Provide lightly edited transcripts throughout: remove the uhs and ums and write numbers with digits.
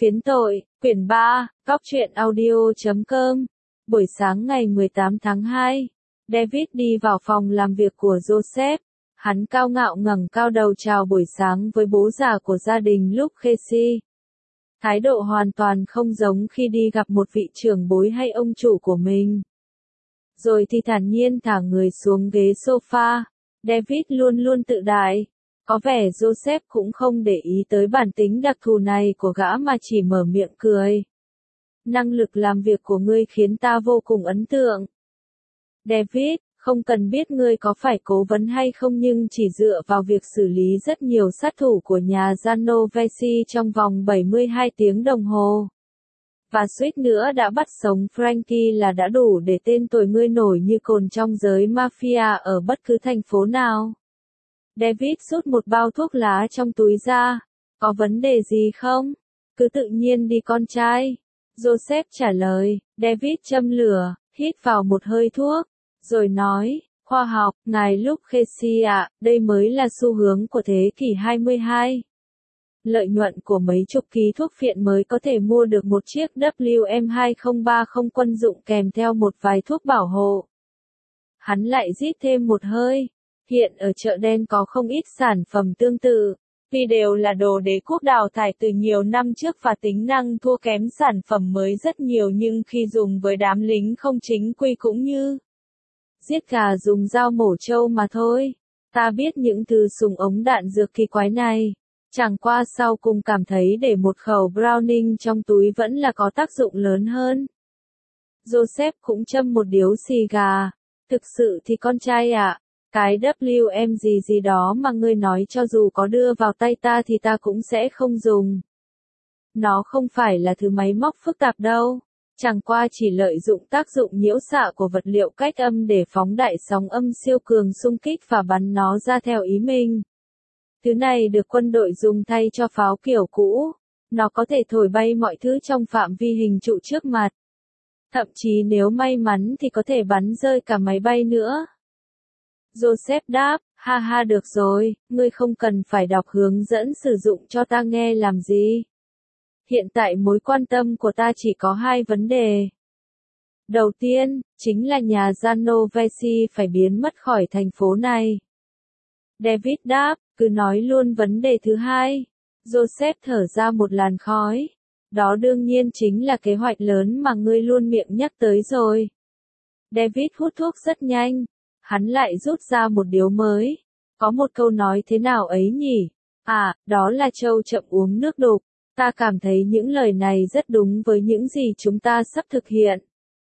Phiến tội, quyển 3, Góc truyện audio.com. Buổi sáng ngày 18 tháng 2, David đi vào phòng làm việc của Joseph. Hắn cao ngạo ngẩng cao đầu chào buổi sáng với bố già của gia đình Luke Casey. Thái độ hoàn toàn không giống khi đi gặp một vị trưởng bối hay ông chủ của mình. Rồi thì thản nhiên thả người xuống ghế sofa. David luôn luôn tự đại. Có vẻ Joseph cũng không để ý tới bản tính đặc thù này của gã mà chỉ mở miệng cười. Năng lực làm việc của ngươi khiến ta vô cùng ấn tượng. David, không cần biết ngươi có phải cố vấn hay không, nhưng chỉ dựa vào việc xử lý rất nhiều sát thủ của nhà Genovese trong vòng 72 tiếng đồng hồ. Và suýt nữa đã bắt sống Frankie là đã đủ để tên tuổi ngươi nổi như cồn trong giới mafia ở bất cứ thành phố nào. David rút một bao thuốc lá trong túi ra. Có vấn đề gì không? Cứ tự nhiên đi con trai. Joseph trả lời. David châm lửa, hít vào một hơi thuốc, rồi nói, khoa học, ngài Luke Casey ạ, đây mới là xu hướng của thế kỷ 22. Lợi nhuận của mấy chục ký thuốc phiện mới có thể mua được một chiếc WM-2030 quân dụng kèm theo một vài thuốc bảo hộ. Hắn lại rít thêm một hơi. Hiện ở chợ đen có không ít sản phẩm tương tự, tuy đều là đồ đế quốc đào thải từ nhiều năm trước và tính năng thua kém sản phẩm mới rất nhiều, nhưng khi dùng với đám lính không chính quy cũng như giết gà dùng dao mổ trâu mà thôi. Ta biết những thứ súng ống đạn dược kỳ quái này. Chẳng qua sau cùng cảm thấy để một khẩu Browning trong túi vẫn là có tác dụng lớn hơn. Joseph cũng châm một điếu xì gà. Thực sự thì con trai ạ. Cái WM gì đó mà ngươi nói cho dù có đưa vào tay ta thì ta cũng sẽ không dùng. Nó không phải là thứ máy móc phức tạp đâu. Chẳng qua chỉ lợi dụng tác dụng nhiễu xạ của vật liệu cách âm để phóng đại sóng âm siêu cường xung kích và bắn nó ra theo ý mình. Thứ này được quân đội dùng thay cho pháo kiểu cũ. Nó có thể thổi bay mọi thứ trong phạm vi hình trụ trước mặt. Thậm chí nếu may mắn thì có thể bắn rơi cả máy bay nữa. Joseph đáp, ha ha được rồi, ngươi không cần phải đọc hướng dẫn sử dụng cho ta nghe làm gì. Hiện tại mối quan tâm của ta chỉ có hai vấn đề. Đầu tiên, chính là nhà Genovese phải biến mất khỏi thành phố này. David đáp, cứ nói luôn vấn đề thứ hai. Joseph thở ra một làn khói. Đó đương nhiên chính là kế hoạch lớn mà ngươi luôn miệng nhắc tới rồi. David hút thuốc rất nhanh. Hắn lại rút ra một điếu mới. Có một câu nói thế nào ấy nhỉ? À, đó là trâu chậm uống nước đục. Ta cảm thấy những lời này rất đúng với những gì chúng ta sắp thực hiện.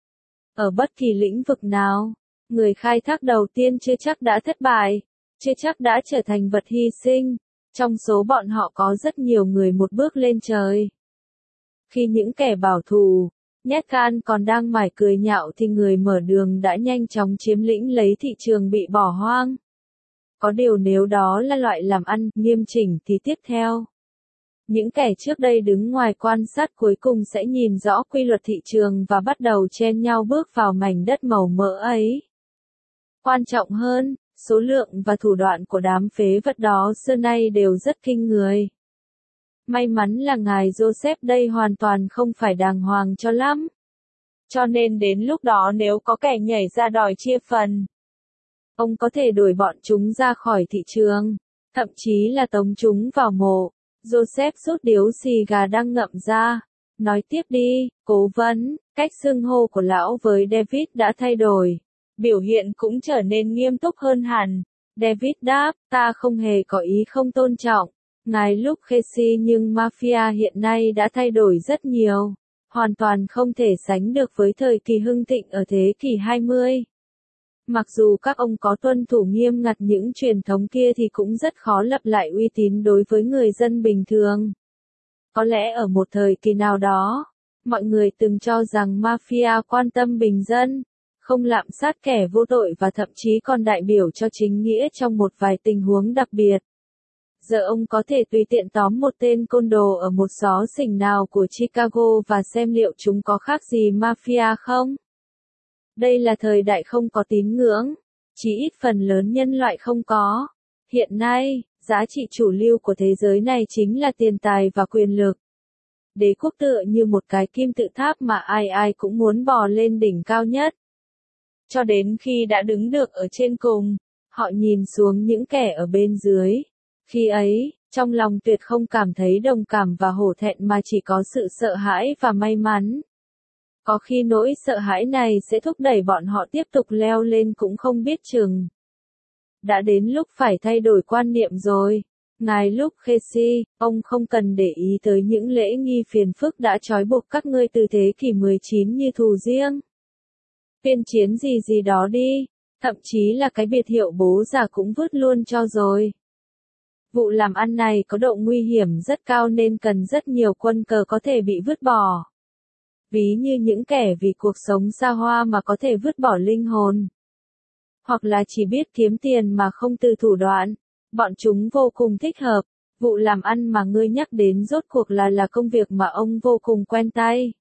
Ở bất kỳ lĩnh vực nào, người khai thác đầu tiên chưa chắc đã thất bại, chưa chắc đã trở thành vật hy sinh. Trong số bọn họ có rất nhiều người một bước lên trời. Khi những kẻ bảo thủ, nhát gan còn đang mải cười nhạo thì người mở đường đã nhanh chóng chiếm lĩnh lấy thị trường bị bỏ hoang. Có điều nếu đó là loại làm ăn nghiêm chỉnh thì tiếp theo, những kẻ trước đây đứng ngoài quan sát cuối cùng sẽ nhìn rõ quy luật thị trường và bắt đầu chen nhau bước vào mảnh đất màu mỡ ấy. Quan trọng hơn, số lượng và thủ đoạn của đám phế vật đó xưa nay đều rất kinh người. May mắn là ngài Joseph đây hoàn toàn không phải đàng hoàng cho lắm. Cho nên đến lúc đó nếu có kẻ nhảy ra đòi chia phần, ông có thể đuổi bọn chúng ra khỏi thị trường, thậm chí là tống chúng vào mộ. Joseph rút điếu xì gà đang ngậm ra. Nói tiếp đi, cố vấn. Cách xưng hô của lão với David đã thay đổi. Biểu hiện cũng trở nên nghiêm túc hơn hẳn. David đáp, ta không hề có ý không tôn trọng ngài Luke Casey, nhưng mafia hiện nay đã thay đổi rất nhiều. Hoàn toàn không thể sánh được với thời kỳ hưng thịnh ở thế kỷ 20. Mặc dù các ông có tuân thủ nghiêm ngặt những truyền thống kia thì cũng rất khó lập lại uy tín đối với người dân bình thường. Có lẽ ở một thời kỳ nào đó, mọi người từng cho rằng mafia quan tâm bình dân, không lạm sát kẻ vô tội và thậm chí còn đại biểu cho chính nghĩa trong một vài tình huống đặc biệt. Giờ ông có thể tùy tiện tóm một tên côn đồ ở một xó xỉnh nào của Chicago và xem liệu chúng có khác gì mafia không? Đây là thời đại không có tín ngưỡng, chỉ ít phần lớn nhân loại không có. Hiện nay, giá trị chủ lưu của thế giới này chính là tiền tài và quyền lực. Đế quốc tựa như một cái kim tự tháp mà ai ai cũng muốn bò lên đỉnh cao nhất. Cho đến khi đã đứng được ở trên cùng, họ nhìn xuống những kẻ ở bên dưới. Khi ấy, trong lòng tuyệt không cảm thấy đồng cảm và hổ thẹn mà chỉ có sự sợ hãi và may mắn. Có khi nỗi sợ hãi này sẽ thúc đẩy bọn họ tiếp tục leo lên cũng không biết chừng. Đã đến lúc phải thay đổi quan niệm rồi. Ngài Luke Khesi, ông không cần để ý tới những lễ nghi phiền phức đã trói buộc các ngươi từ thế kỷ 19 như thù riêng. Tuyên chiến gì gì đó đi, thậm chí là cái biệt hiệu bố già cũng vứt luôn cho rồi. Vụ làm ăn này có độ nguy hiểm rất cao nên cần rất nhiều quân cờ có thể bị vứt bỏ. Ví như những kẻ vì cuộc sống xa hoa mà có thể vứt bỏ linh hồn. Hoặc là chỉ biết kiếm tiền mà không từ thủ đoạn. Bọn chúng vô cùng thích hợp. Vụ làm ăn mà ngươi nhắc đến rốt cuộc là công việc mà ông vô cùng quen tay.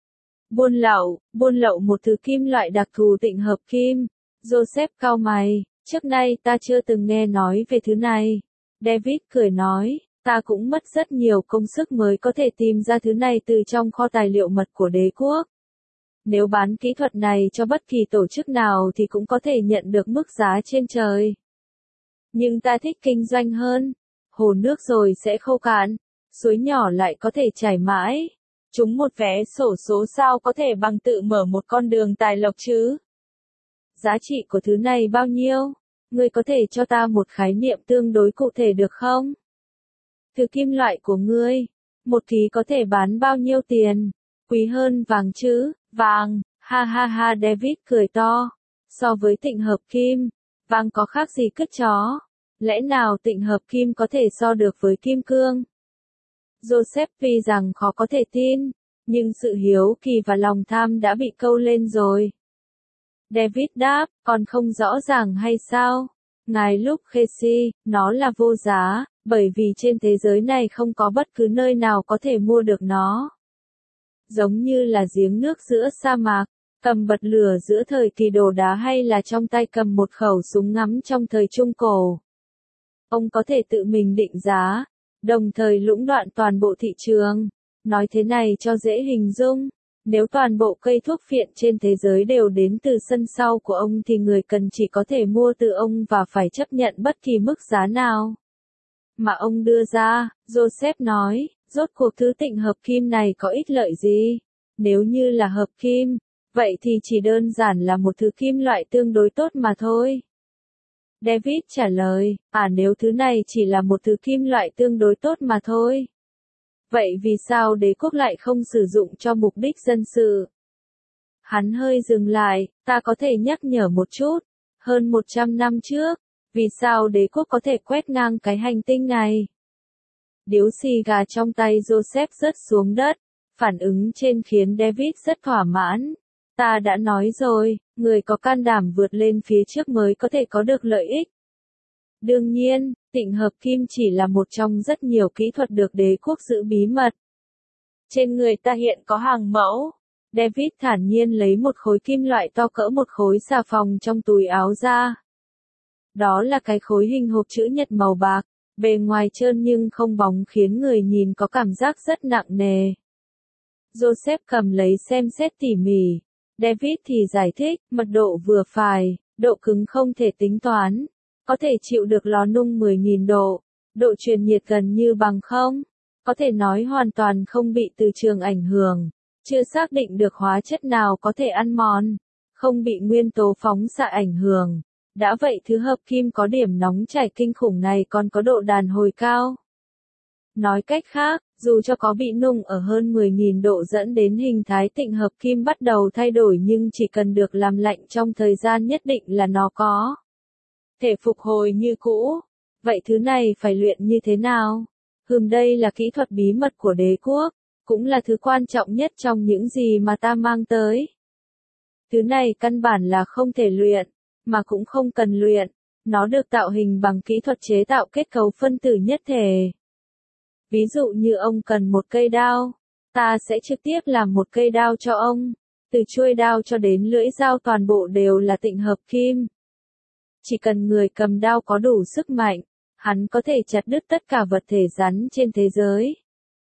Buôn lậu một thứ kim loại đặc thù tịnh hợp kim. Joseph cau mày, trước nay ta chưa từng nghe nói về thứ này. David cười nói, ta cũng mất rất nhiều công sức mới có thể tìm ra thứ này từ trong kho tài liệu mật của đế quốc. Nếu bán kỹ thuật này cho bất kỳ tổ chức nào thì cũng có thể nhận được mức giá trên trời. Nhưng ta thích kinh doanh hơn. Hồ nước rồi sẽ khô cạn, suối nhỏ lại có thể chảy mãi. Chúng một vé xổ số sao có thể bằng tự mở một con đường tài lộc chứ? Giá trị của thứ này bao nhiêu? Ngươi có thể cho ta một khái niệm tương đối cụ thể được không? Thứ kim loại của ngươi, một ký có thể bán bao nhiêu tiền? Quý hơn vàng chứ? Vàng, ha ha ha, David cười to. So với tịnh hợp kim, vàng có khác gì cứt chó? Lẽ nào tịnh hợp kim có thể so được với kim cương? Joseph vì rằng khó có thể tin, nhưng sự hiếu kỳ và lòng tham đã bị câu lên rồi. David đáp, còn không rõ ràng hay sao? Ngài Luke Khesi, nó là vô giá, bởi vì trên thế giới này không có bất cứ nơi nào có thể mua được nó. Giống như là giếng nước giữa sa mạc, cầm bật lửa giữa thời kỳ đồ đá hay là trong tay cầm một khẩu súng ngắm trong thời Trung Cổ. Ông có thể tự mình định giá, đồng thời lũng đoạn toàn bộ thị trường. Nói thế này cho dễ hình dung, nếu toàn bộ cây thuốc phiện trên thế giới đều đến từ sân sau của ông thì người cần chỉ có thể mua từ ông và phải chấp nhận bất kỳ mức giá nào mà ông đưa ra. Joseph nói, rốt cuộc thứ tịnh hợp kim này có ích lợi gì? Nếu như là hợp kim, vậy thì chỉ đơn giản là một thứ kim loại tương đối tốt mà thôi. David trả lời, nếu thứ này chỉ là một thứ kim loại tương đối tốt mà thôi. Vậy vì sao đế quốc lại không sử dụng cho mục đích dân sự? Hắn hơi dừng lại, ta có thể nhắc nhở một chút. Hơn 100 năm trước, vì sao đế quốc có thể quét ngang cái hành tinh này? Điếu xì gà trong tay Joseph rớt xuống đất. Phản ứng trên khiến David rất thỏa mãn. Ta đã nói rồi, người có can đảm vượt lên phía trước mới có thể có được lợi ích. Đương nhiên, tịnh hợp kim chỉ là một trong rất nhiều kỹ thuật được đế quốc giữ bí mật. Trên người ta hiện có hàng mẫu. David thản nhiên lấy một khối kim loại to cỡ một khối xà phòng trong túi áo ra. Đó là cái khối hình hộp chữ nhật màu bạc, bề ngoài trơn nhưng không bóng khiến người nhìn có cảm giác rất nặng nề. Joseph cầm lấy xem xét tỉ mỉ. David thì giải thích, mật độ vừa phải, độ cứng không thể tính toán, có thể chịu được lò nung 10.000 độ, độ truyền nhiệt gần như bằng không, có thể nói hoàn toàn không bị từ trường ảnh hưởng, chưa xác định được hóa chất nào có thể ăn mòn, không bị nguyên tố phóng xạ ảnh hưởng. Đã vậy thứ hợp kim có điểm nóng chảy kinh khủng này còn có độ đàn hồi cao. Nói cách khác, dù cho có bị nung ở hơn 10.000 độ dẫn đến hình thái tịnh hợp kim bắt đầu thay đổi nhưng chỉ cần được làm lạnh trong thời gian nhất định là nó có thể phục hồi như cũ. Vậy thứ này phải luyện như thế nào? Đây là kỹ thuật bí mật của đế quốc, cũng là thứ quan trọng nhất trong những gì mà ta mang tới. Thứ này căn bản là không thể luyện, mà cũng không cần luyện, nó được tạo hình bằng kỹ thuật chế tạo kết cấu phân tử nhất thể. Ví dụ như ông cần một cây đao, ta sẽ trực tiếp làm một cây đao cho ông, từ chuôi đao cho đến lưỡi dao toàn bộ đều là tịnh hợp kim. Chỉ cần người cầm đao có đủ sức mạnh, hắn có thể chặt đứt tất cả vật thể rắn trên thế giới.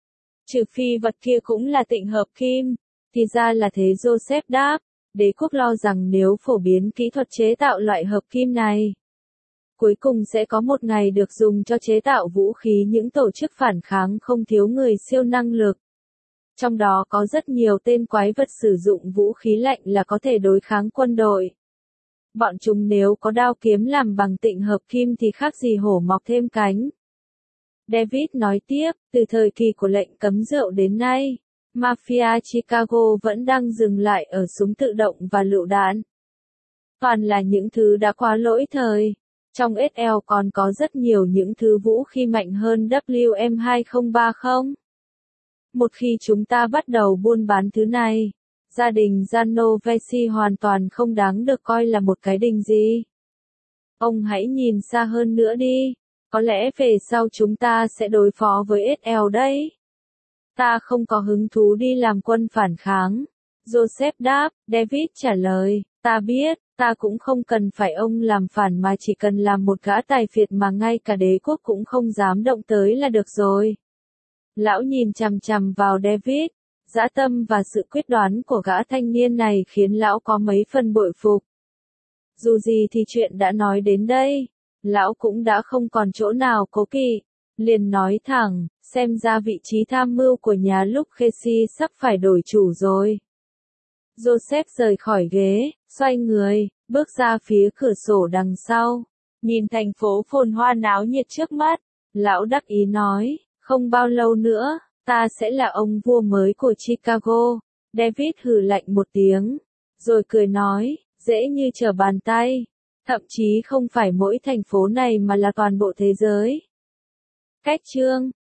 Trừ phi vật kia cũng là tịnh hợp kim. Thì ra là thế, Joseph đáp. Đế quốc lo rằng nếu phổ biến kỹ thuật chế tạo loại hợp kim này, cuối cùng sẽ có một ngày được dùng cho chế tạo vũ khí. Những tổ chức phản kháng không thiếu người siêu năng lực. Trong đó có rất nhiều tên quái vật sử dụng vũ khí lạnh là có thể đối kháng quân đội. Bọn chúng nếu có đao kiếm làm bằng tịnh hợp kim thì khác gì hổ mọc thêm cánh. David nói tiếp, từ thời kỳ của lệnh cấm rượu đến nay, Mafia Chicago vẫn đang dừng lại ở súng tự động và lựu đạn. Toàn là những thứ đã quá lỗi thời. Trong SL còn có rất nhiều những thứ vũ khí mạnh hơn WM2030. Một khi chúng ta bắt đầu buôn bán thứ này, gia đình Genovese hoàn toàn không đáng được coi là một cái đình gì. Ông hãy nhìn xa hơn nữa đi. Có lẽ về sau chúng ta sẽ đối phó với SL đấy. Ta không có hứng thú đi làm quân phản kháng. Joseph đáp, David trả lời, ta biết, ta cũng không cần phải ông làm phản mà chỉ cần làm một gã tài phiệt mà ngay cả đế quốc cũng không dám động tới là được rồi. Lão nhìn chằm chằm vào David, dã tâm và sự quyết đoán của gã thanh niên này khiến lão có mấy phần bội phục. Dù gì thì chuyện đã nói đến đây, lão cũng đã không còn chỗ nào cố kỵ, liền nói thẳng, xem ra vị trí tham mưu của nhà Lucchesi sắp phải đổi chủ rồi. Joseph rời khỏi ghế, xoay người, bước ra phía cửa sổ đằng sau, nhìn thành phố phồn hoa náo nhiệt trước mắt, lão đắc ý nói, không bao lâu nữa, ta sẽ là ông vua mới của Chicago. David hừ lạnh một tiếng, rồi cười nói, dễ như trở bàn tay, thậm chí không phải mỗi thành phố này mà là toàn bộ thế giới. Cách chương